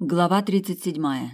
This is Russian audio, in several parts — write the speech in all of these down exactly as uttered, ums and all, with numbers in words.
Глава тридцать седьмая.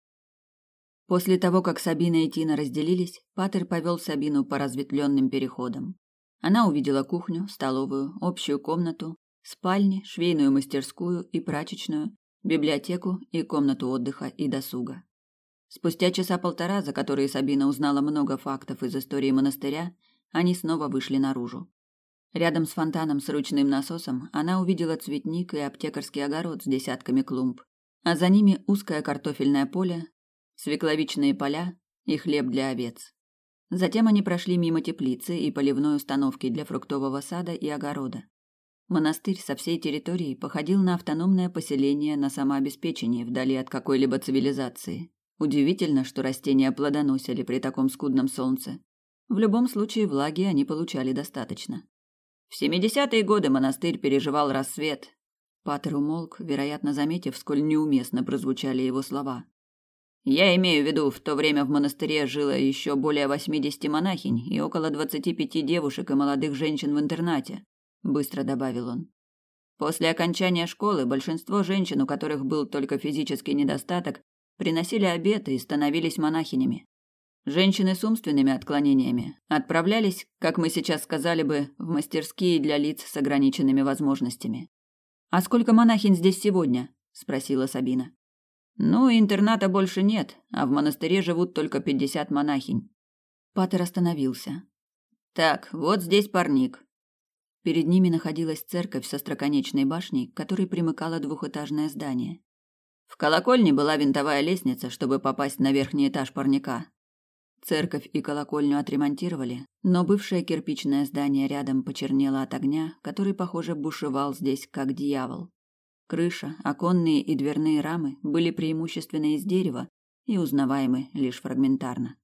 После того, как Сабина и Тина разделились, Патер повел Сабину по разветвленным переходам. Она увидела кухню, столовую, общую комнату, спальни, швейную мастерскую и прачечную, библиотеку и комнату отдыха и досуга. Спустя часа полтора, за которые Сабина узнала много фактов из истории монастыря, они снова вышли наружу. Рядом с фонтаном с ручным насосом она увидела цветник и аптекарский огород с десятками клумб, а за ними узкое картофельное поле, свекловичные поля и хлеб для овец. Затем они прошли мимо теплицы и поливной установки для фруктового сада и огорода. Монастырь со всей территории походил на автономное поселение на самообеспечении вдали от какой-либо цивилизации. Удивительно, что растения плодоносили при таком скудном солнце. В любом случае влаги они получали достаточно. В семидесятые годы монастырь переживал рассвет. Патер умолк, вероятно, заметив, сколь неуместно прозвучали его слова. Я имею в виду, в то время в монастыре жило еще более восьмидесяти монахинь и около двадцати пяти девушек и молодых женщин в интернате, быстро добавил он. После окончания школы большинство женщин, у которых был только физический недостаток, приносили обеты и становились монахинями. Женщины с умственными отклонениями отправлялись, как мы сейчас сказали бы, в мастерские для лиц с ограниченными возможностями. «А сколько монахинь здесь сегодня?» – спросила Сабина. «Ну, интерната больше нет, а в монастыре живут только пятьдесят монахинь». Патер остановился. «Так, вот здесь парник». Перед ними находилась церковь со остроконечной башней, к которой примыкало двухэтажное здание. В колокольне была винтовая лестница, чтобы попасть на верхний этаж парника. Церковь и колокольню отремонтировали, но бывшее кирпичное здание рядом почернело от огня, который, похоже, бушевал здесь как дьявол. Крыша, оконные и дверные рамы были преимущественно из дерева и узнаваемы лишь фрагментарно.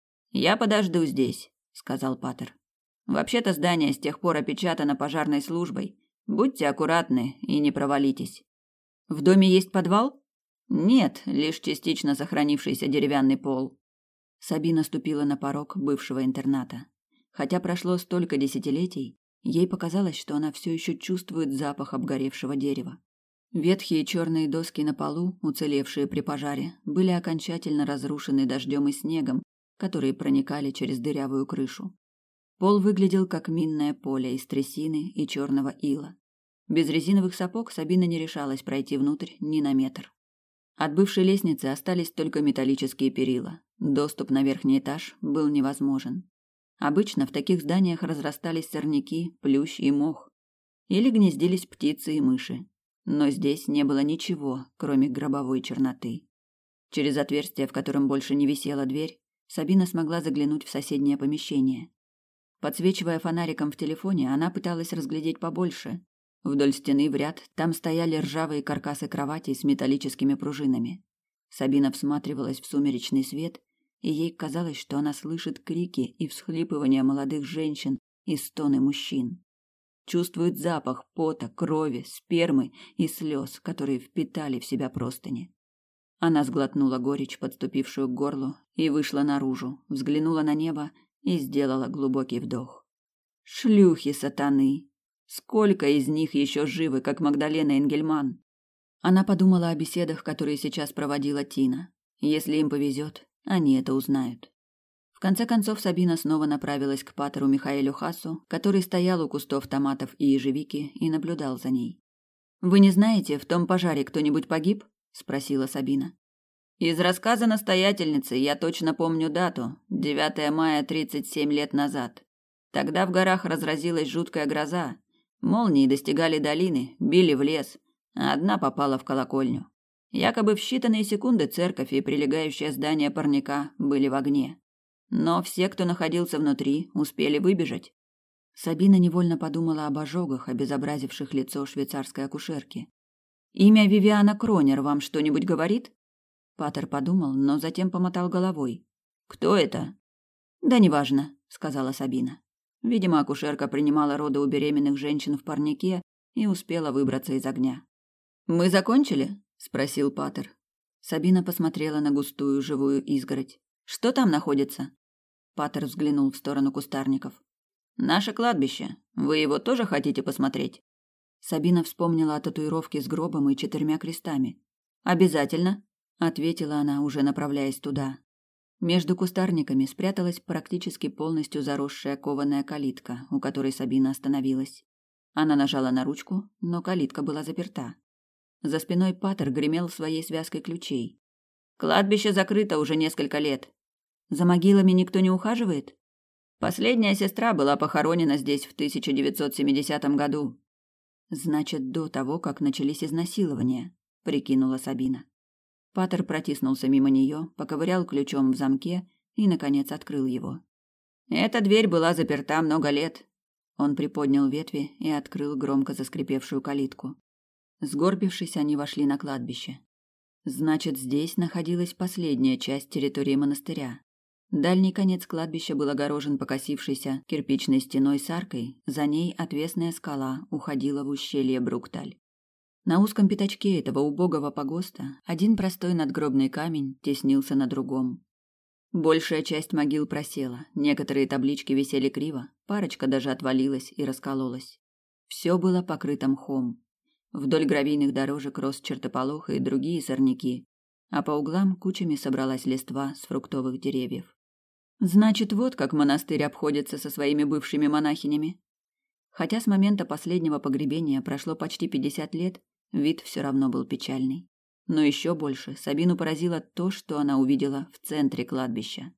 «Я подожду здесь», — сказал Патер. «Вообще-то здание с тех пор опечатано пожарной службой. Будьте аккуратны и не провалитесь». «В доме есть подвал?» «Нет, лишь частично сохранившийся деревянный пол». Сабина ступила на порог бывшего интерната. Хотя прошло столько десятилетий, ей показалось, что она все еще чувствует запах обгоревшего дерева. Ветхие черные доски на полу, уцелевшие при пожаре, были окончательно разрушены дождем и снегом, которые проникали через дырявую крышу. Пол выглядел как минное поле из трясины и черного ила. Без резиновых сапог Сабина не решалась пройти внутрь ни на метр. От бывшей лестницы остались только металлические перила. Доступ на верхний этаж был невозможен. Обычно в таких зданиях разрастались сорняки, плющ и мох. Или гнездились птицы и мыши. Но здесь не было ничего, кроме гробовой черноты. Через отверстие, в котором больше не висела дверь, Сабина смогла заглянуть в соседнее помещение. Подсвечивая фонариком в телефоне, она пыталась разглядеть побольше. Вдоль стены в ряд там стояли ржавые каркасы кроватей с металлическими пружинами. Сабина всматривалась в сумеречный свет, и ей казалось, что она слышит крики и всхлипывания молодых женщин и стоны мужчин. Чувствует запах пота, крови, спермы и слез, которые впитали в себя простыни. Она сглотнула горечь, подступившую к горлу, и вышла наружу, взглянула на небо и сделала глубокий вдох. Шлюхи сатаны! Сколько из них еще живы, как Магдалена Энгельман? Она подумала о беседах, которые сейчас проводила Тина. Если им повезет, они это узнают. В конце концов Сабина снова направилась к патеру Михаэлю Хасу, который стоял у кустов томатов и ежевики и наблюдал за ней. «Вы не знаете, в том пожаре кто-нибудь погиб?» – спросила Сабина. «Из рассказа настоятельницы я точно помню дату – девятое мая тридцать семь лет назад. Тогда в горах разразилась жуткая гроза. Молнии достигали долины, били в лес, а одна попала в колокольню. Якобы в считанные секунды церковь и прилегающее здание парника были в огне. Но все, кто находился внутри, успели выбежать». Сабина невольно подумала об ожогах, обезобразивших лицо швейцарской акушерки. «Имя Вивиана Кронер вам что-нибудь говорит?» Патер подумал, но затем помотал головой. «Кто это?» «Да неважно», — сказала Сабина. Видимо, акушерка принимала роды у беременных женщин в парнике и успела выбраться из огня. «Мы закончили?» – спросил Патер. Сабина посмотрела на густую живую изгородь. «Что там находится?» Патер взглянул в сторону кустарников. «Наше кладбище. Вы его тоже хотите посмотреть?» Сабина вспомнила о татуировке с гробом и четырьмя крестами. Обязательно, ответила она, уже направляясь туда. Между кустарниками спряталась практически полностью заросшая кованая калитка, у которой Сабина остановилась. Она нажала на ручку, но калитка была заперта. За спиной патер гремел своей связкой ключей. Кладбище закрыто уже несколько лет. За могилами никто не ухаживает? Последняя сестра была похоронена здесь в тысяча девятьсот семидесятом году. Значит, до того, как начались изнасилования, прикинула Сабина. Патер протиснулся мимо нее, поковырял ключом в замке и, наконец, открыл его. Эта дверь была заперта много лет. Он приподнял ветви и открыл громко заскрипевшую калитку. Сгорбившись, они вошли на кладбище. Значит, здесь находилась последняя часть территории монастыря. Дальний конец кладбища был огорожен покосившейся кирпичной стеной с аркой, за ней отвесная скала уходила в ущелье Брукталь. На узком пятачке этого убогого погоста один простой надгробный камень теснился на другом. Большая часть могил просела, некоторые таблички висели криво, парочка даже отвалилась и раскололась. Все было покрыто мхом. Вдоль гравийных дорожек рос чертополох и другие сорняки, а по углам кучами собралась листва с фруктовых деревьев. Значит, вот как монастырь обходится со своими бывшими монахинями. Хотя с момента последнего погребения прошло почти пятьдесят лет, вид все равно был печальный. Но еще больше Сабину поразило то, что она увидела в центре кладбища.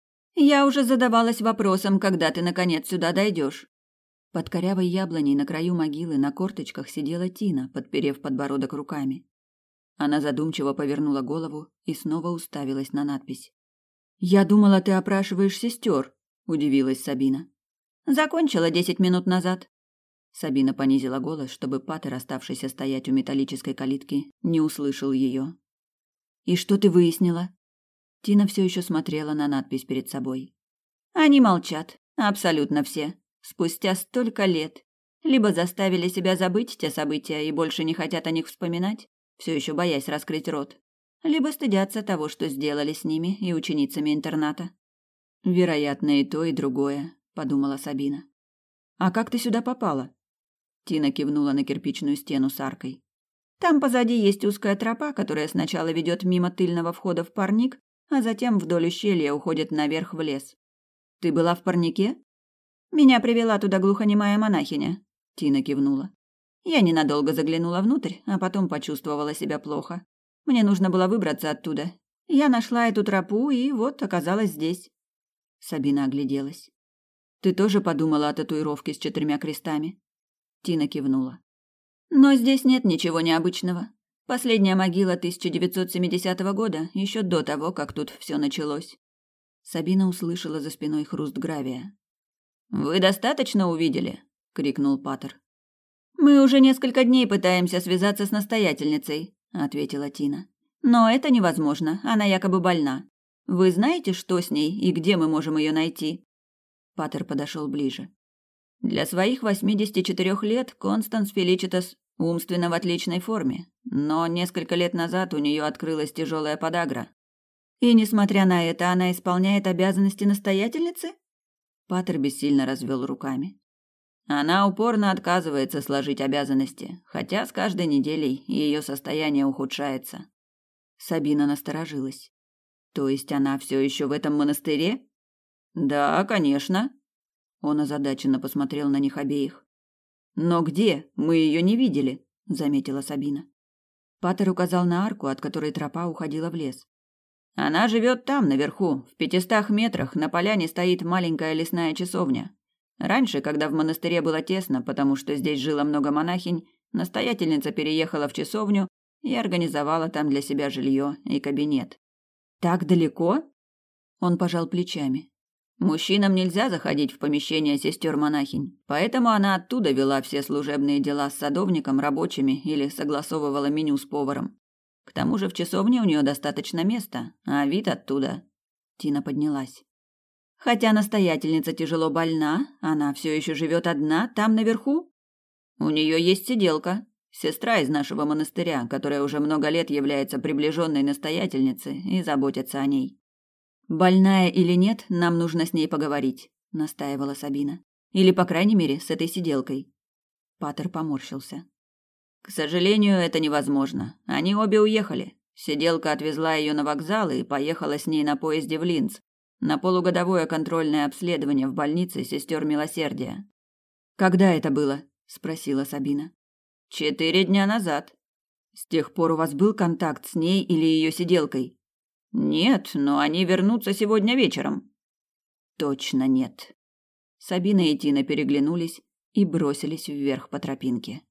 «Я уже задавалась вопросом, когда ты, наконец, сюда дойдешь». Под корявой яблоней на краю могилы на корточках сидела Тина, подперев подбородок руками. Она задумчиво повернула голову и снова уставилась на надпись. «Я думала, ты опрашиваешь сестер», – удивилась Сабина. «Закончила десять минут назад». Сабина понизила голос, чтобы патер, оставшийся стоять у металлической калитки, не услышал ее. «И что ты выяснила?» Тина все еще смотрела на надпись перед собой. «Они молчат, абсолютно все, спустя столько лет. Либо заставили себя забыть те события и больше не хотят о них вспоминать, все еще боясь раскрыть рот, либо стыдятся того, что сделали с ними и ученицами интерната». «Вероятно, и то, и другое», – подумала Сабина. «А как ты сюда попала?» Тина кивнула на кирпичную стену с аркой. «Там позади есть узкая тропа, которая сначала ведет мимо тыльного входа в парник, а затем вдоль ущелья уходит наверх в лес. Ты была в парнике?» «Меня привела туда глухонемая монахиня», – Тина кивнула. «Я ненадолго заглянула внутрь, а потом почувствовала себя плохо. Мне нужно было выбраться оттуда. Я нашла эту тропу и вот оказалась здесь». Сабина огляделась. «Ты тоже подумала о татуировке с четырьмя крестами?» Тина кивнула. «Но здесь нет ничего необычного. Последняя могила тысяча девятьсот семидесятого года, еще до того, как тут все началось». Сабина услышала за спиной хруст гравия. «Вы достаточно увидели?» – крикнул патер. «Мы уже несколько дней пытаемся связаться с настоятельницей», – ответила Тина. «Но это невозможно, она якобы больна. Вы знаете, что с ней и где мы можем ее найти?» Патер подошел ближе. «Для своих восьмидесяти четырёх лет Констанс Феличитас умственно в отличной форме, но несколько лет назад у нее открылась тяжелая подагра. И, несмотря на это, она исполняет обязанности настоятельницы?» Патер бессильно развел руками. «Она упорно отказывается сложить обязанности, хотя с каждой неделей ее состояние ухудшается». Сабина насторожилась. «То есть она все еще в этом монастыре?» «Да, конечно». Он озадаченно посмотрел на них обеих. «Но где? Мы ее не видели», — заметила Сабина. Патер указал на арку, от которой тропа уходила в лес. «Она живет там, наверху, в пятистах метрах, на поляне стоит маленькая лесная часовня. Раньше, когда в монастыре было тесно, потому что здесь жило много монахинь, настоятельница переехала в часовню и организовала там для себя жилье и кабинет». «Так далеко?» Он пожал плечами. «Мужчинам нельзя заходить в помещение сестер-монахинь, поэтому она оттуда вела все служебные дела с садовником, рабочими или согласовывала меню с поваром. К тому же в часовне у нее достаточно места, а вид оттуда...» Тина поднялась. «Хотя настоятельница тяжело больна, она все еще живет одна там наверху?» «У нее есть сиделка, сестра из нашего монастыря, которая уже много лет является приближенной настоятельницей и заботится о ней». «Больная или нет, нам нужно с ней поговорить», — настаивала Сабина. «Или, по крайней мере, с этой сиделкой». Патер поморщился. К сожалению, это невозможно. Они обе уехали. Сиделка отвезла ее на вокзал и поехала с ней на поезде в Линц на полугодовое контрольное обследование в больнице сестер Милосердия. Когда это было? Спросила Сабина. Четыре дня назад. С тех пор у вас был контакт с ней или ее сиделкой? Нет, но они вернутся сегодня вечером. Точно нет. Сабина и Тина переглянулись и бросились вверх по тропинке.